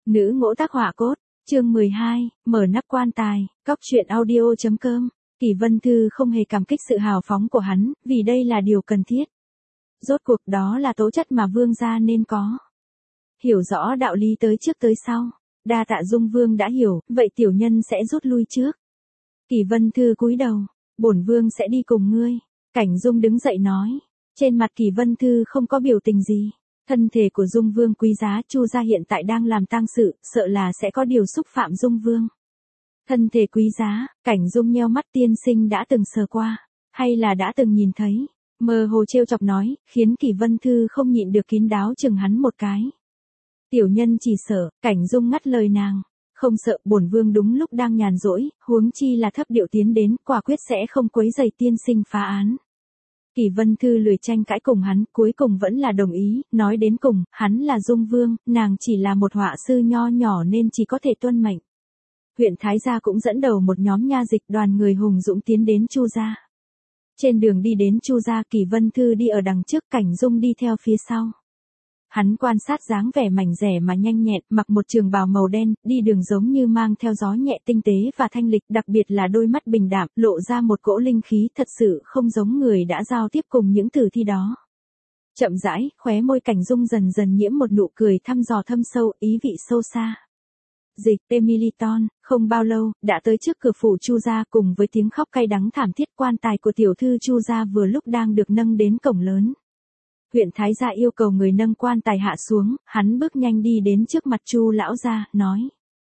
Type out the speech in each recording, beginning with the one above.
Nữ ngỗ tác họa cốt, chương 12, mở nắp quan tài, cóc truyện audio.com. Kỳ Vân Thư không hề cảm kích sự hào phóng của hắn, vì đây là điều cần thiết. Rốt cuộc đó là tố chất mà vương gia nên có. Hiểu rõ đạo lý tới trước tới sau, đa tạ Dung Vương đã hiểu, vậy tiểu nhân sẽ rút lui trước. Kỳ Vân Thư cúi đầu, bổn vương sẽ đi cùng ngươi. Cảnh Dung đứng dậy nói, trên mặt Kỳ Vân Thư không có biểu tình gì. Thân thể của Dung Vương quý giá, Chu gia hiện tại đang làm tang sự, sợ là sẽ có điều xúc phạm Dung Vương. Thân thể quý giá, Cảnh Dung nheo mắt, tiên sinh đã từng sờ qua, hay là đã từng nhìn thấy, mơ hồ trêu chọc nói, khiến Kỳ Vân Thư không nhịn được kín đáo chừng hắn một cái. Tiểu nhân chỉ sợ, Cảnh Dung ngắt lời nàng, không sợ, bổn vương đúng lúc đang nhàn rỗi, huống chi là thấp điệu tiến đến, quả quyết sẽ không quấy rầy tiên sinh phá án. Kỳ Vân Thư lười tranh cãi cùng hắn, cuối cùng vẫn là đồng ý, nói đến cùng, hắn là Dung Vương, nàng chỉ là một họa sư nho nhỏ nên chỉ có thể tuân mệnh. Huyện Thái Gia cũng dẫn đầu một nhóm nha dịch, đoàn người hùng dũng tiến đến Chu gia. Trên đường đi đến Chu gia, Kỳ Vân Thư đi ở đằng trước, Cảnh Dung đi theo phía sau. Hắn quan sát dáng vẻ mảnh dẻ mà nhanh nhẹn, mặc một trường bào màu đen, đi đường giống như mang theo gió nhẹ, tinh tế và thanh lịch, đặc biệt là đôi mắt bình đạm, lộ ra một cỗ linh khí, thật sự không giống người đã giao tiếp cùng những tử thi đó. Chậm rãi, khóe môi Cảnh Dung dần dần nhiễm một nụ cười thăm dò thâm sâu, ý vị sâu xa. Dịch Emiliton, không bao lâu, đã tới trước cửa phủ Chu gia, cùng với tiếng khóc cay đắng thảm thiết, quan tài của tiểu thư Chu gia vừa lúc đang được nâng đến cổng lớn. Huyện Thái Gia yêu cầu người nâng quan tài hạ xuống, hắn bước nhanh đi đến trước mặt Chu lão gia, nói: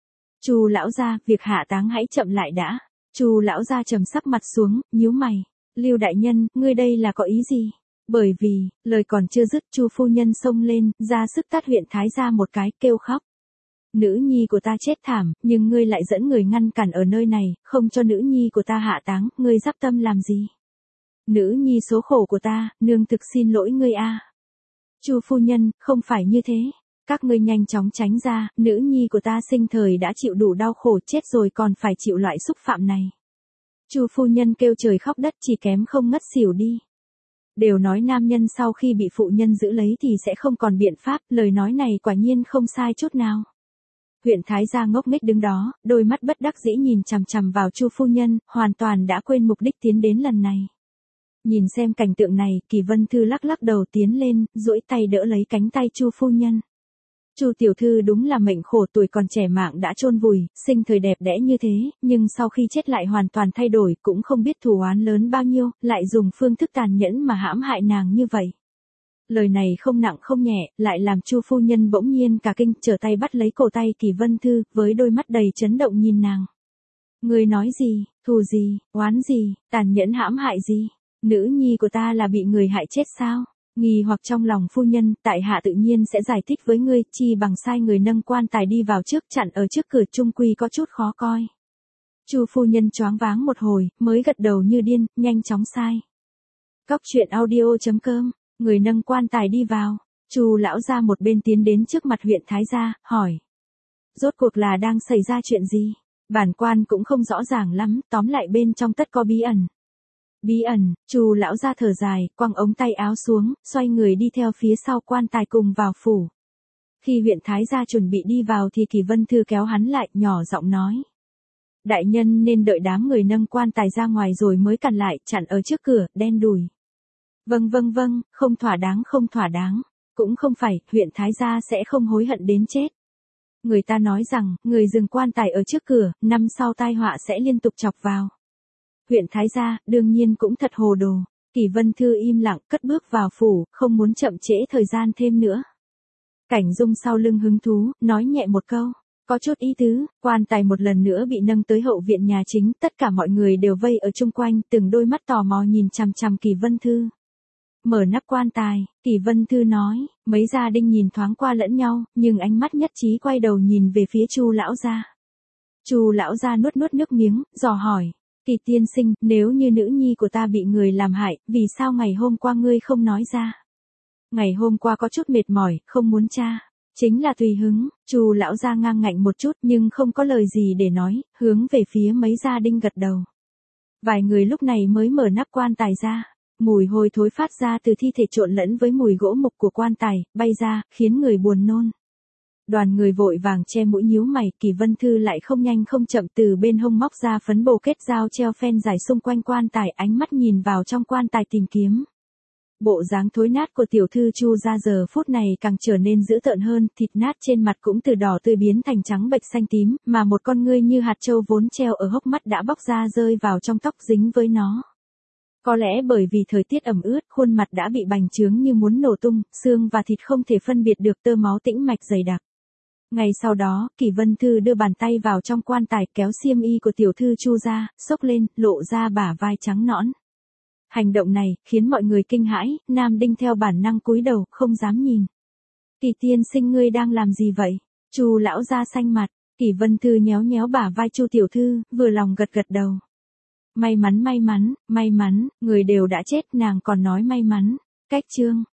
Chu lão gia, việc hạ táng hãy chậm lại đã. Chu lão gia trầm sắc mặt xuống, nhíu mày. Lưu đại nhân, ngươi đây là có ý gì? Bởi vì, lời còn chưa dứt, Chu phu nhân xông lên, ra sức tát Huyện Thái Gia một cái, kêu khóc. Nữ nhi của ta chết thảm, nhưng ngươi lại dẫn người ngăn cản ở nơi này, không cho nữ nhi của ta hạ táng, ngươi dắp tâm làm gì? Nữ nhi số khổ của ta, nương thực xin lỗi ngươi a. Chu phu nhân, không phải như thế. Các ngươi nhanh chóng tránh ra, nữ nhi của ta sinh thời đã chịu đủ đau khổ, chết rồi còn phải chịu loại xúc phạm này. Chu phu nhân kêu trời khóc đất, chỉ kém không ngất xỉu đi. Đều nói nam nhân sau khi bị phụ nhân giữ lấy thì sẽ không còn biện pháp, lời nói này quả nhiên không sai chút nào. Huyện Thái Gia ngốc nghếch đứng đó, đôi mắt bất đắc dĩ nhìn chằm chằm vào Chu phu nhân, hoàn toàn đã quên mục đích tiến đến lần này. Nhìn xem cảnh tượng này, Kỳ Vân Thư lắc lắc đầu tiến lên, duỗi tay đỡ lấy cánh tay Chu phu nhân. Chu tiểu thư đúng là mệnh khổ, tuổi còn trẻ mạng đã chôn vùi, sinh thời đẹp đẽ như thế, nhưng sau khi chết lại hoàn toàn thay đổi, cũng không biết thù oán lớn bao nhiêu, lại dùng phương thức tàn nhẫn mà hãm hại nàng như vậy. Lời này không nặng không nhẹ, lại làm Chu phu nhân bỗng nhiên cả kinh, trở tay bắt lấy cổ tay Kỳ Vân Thư, với đôi mắt đầy chấn động nhìn nàng. Ngươi nói gì, thù gì, oán gì, tàn nhẫn hãm hại gì? Nữ nhi của ta là bị người hại chết sao? Nghi hoặc trong lòng phu nhân, tại hạ tự nhiên sẽ giải thích với ngươi, chi bằng sai người nâng quan tài đi vào trước, chặn ở trước cửa, chung quy có chút khó coi. Chu phu nhân choáng váng một hồi, mới gật đầu như điên, nhanh chóng sai. Cóc truyện audio.com. Người nâng quan tài đi vào, Chu lão gia một bên tiến đến trước mặt Huyện Thái Gia, hỏi: Rốt cuộc là đang xảy ra chuyện gì? Bản quan cũng không rõ ràng lắm, tóm lại bên trong tất có bí ẩn. Bí ẩn? Chu lão gia thở dài, quăng ống tay áo xuống, xoay người đi theo phía sau quan tài cùng vào phủ. Khi Huyện Thái Gia chuẩn bị đi vào thì Kỳ Vân Thư kéo hắn lại, nhỏ giọng nói: Đại nhân nên đợi đám người nâng quan tài ra ngoài rồi mới cản lại, chặn ở trước cửa, đen đủi. Vâng, không thỏa đáng. Cũng không phải, Huyện Thái Gia sẽ không hối hận đến chết. Người ta nói rằng, người dừng quan tài ở trước cửa, năm sau tai họa sẽ liên tục chọc vào. Huyện Thái Gia, đương nhiên cũng thật hồ đồ. Kỳ Vân Thư im lặng, cất bước vào phủ, không muốn chậm trễ thời gian thêm nữa. Cảnh Dung sau lưng hứng thú, nói nhẹ một câu. Có chút ý tứ, quan tài một lần nữa bị nâng tới hậu viện nhà chính, tất cả mọi người đều vây ở chung quanh, từng đôi mắt tò mò nhìn chằm chằm Kỳ Vân Thư. Mở nắp quan tài, Kỳ Vân Thư nói, mấy gia đình nhìn thoáng qua lẫn nhau, nhưng ánh mắt nhất trí quay đầu nhìn về phía Chu lão gia. Chu lão gia nuốt nước miếng, dò hỏi: Kỳ tiên sinh, nếu như nữ nhi của ta bị người làm hại, vì sao ngày hôm qua ngươi không nói ra? Ngày hôm qua có chút mệt mỏi, không muốn tra. Chính là tùy hứng. Chu lão gia ngang ngạnh một chút nhưng không có lời gì để nói, hướng về phía mấy gia đình gật đầu. Vài người lúc này mới mở nắp quan tài ra. Mùi hôi thối phát ra từ thi thể trộn lẫn với mùi gỗ mục của quan tài, bay ra, khiến người buồn nôn. Đoàn người vội vàng che mũi nhíu mày, Kỷ Vân Thư lại không nhanh không chậm từ bên hông móc ra phấn bồ kết dao treo phen dài xung quanh quan tài, ánh mắt nhìn vào trong quan tài tìm kiếm. Bộ dáng thối nát của tiểu thư Chu gia giờ phút này càng trở nên dữ tợn hơn, thịt nát trên mặt cũng từ đỏ tươi biến thành trắng bệch xanh tím, mà một con ngươi như hạt châu vốn treo ở hốc mắt đã bóc ra rơi vào trong tóc dính với nó. Có lẽ bởi vì thời tiết ẩm ướt, khuôn mặt đã bị bành trướng như muốn nổ tung, xương và thịt không thể phân biệt được, tơ máu tĩnh mạch dày đặc. Ngày sau đó, Kỷ Vân Thư đưa bàn tay vào trong quan tài, kéo xiêm y của tiểu thư Chu ra, xốc lên, lộ ra bả vai trắng nõn. Hành động này khiến mọi người kinh hãi, Nam Đinh theo bản năng cúi đầu, không dám nhìn. Kỷ tiên sinh, ngươi đang làm gì vậy? Chu lão ra xanh mặt. Kỷ Vân Thư nhéo nhéo bả vai Chu tiểu thư, vừa lòng gật gật đầu. May mắn, người đều đã chết, nàng còn nói may mắn. Cách chương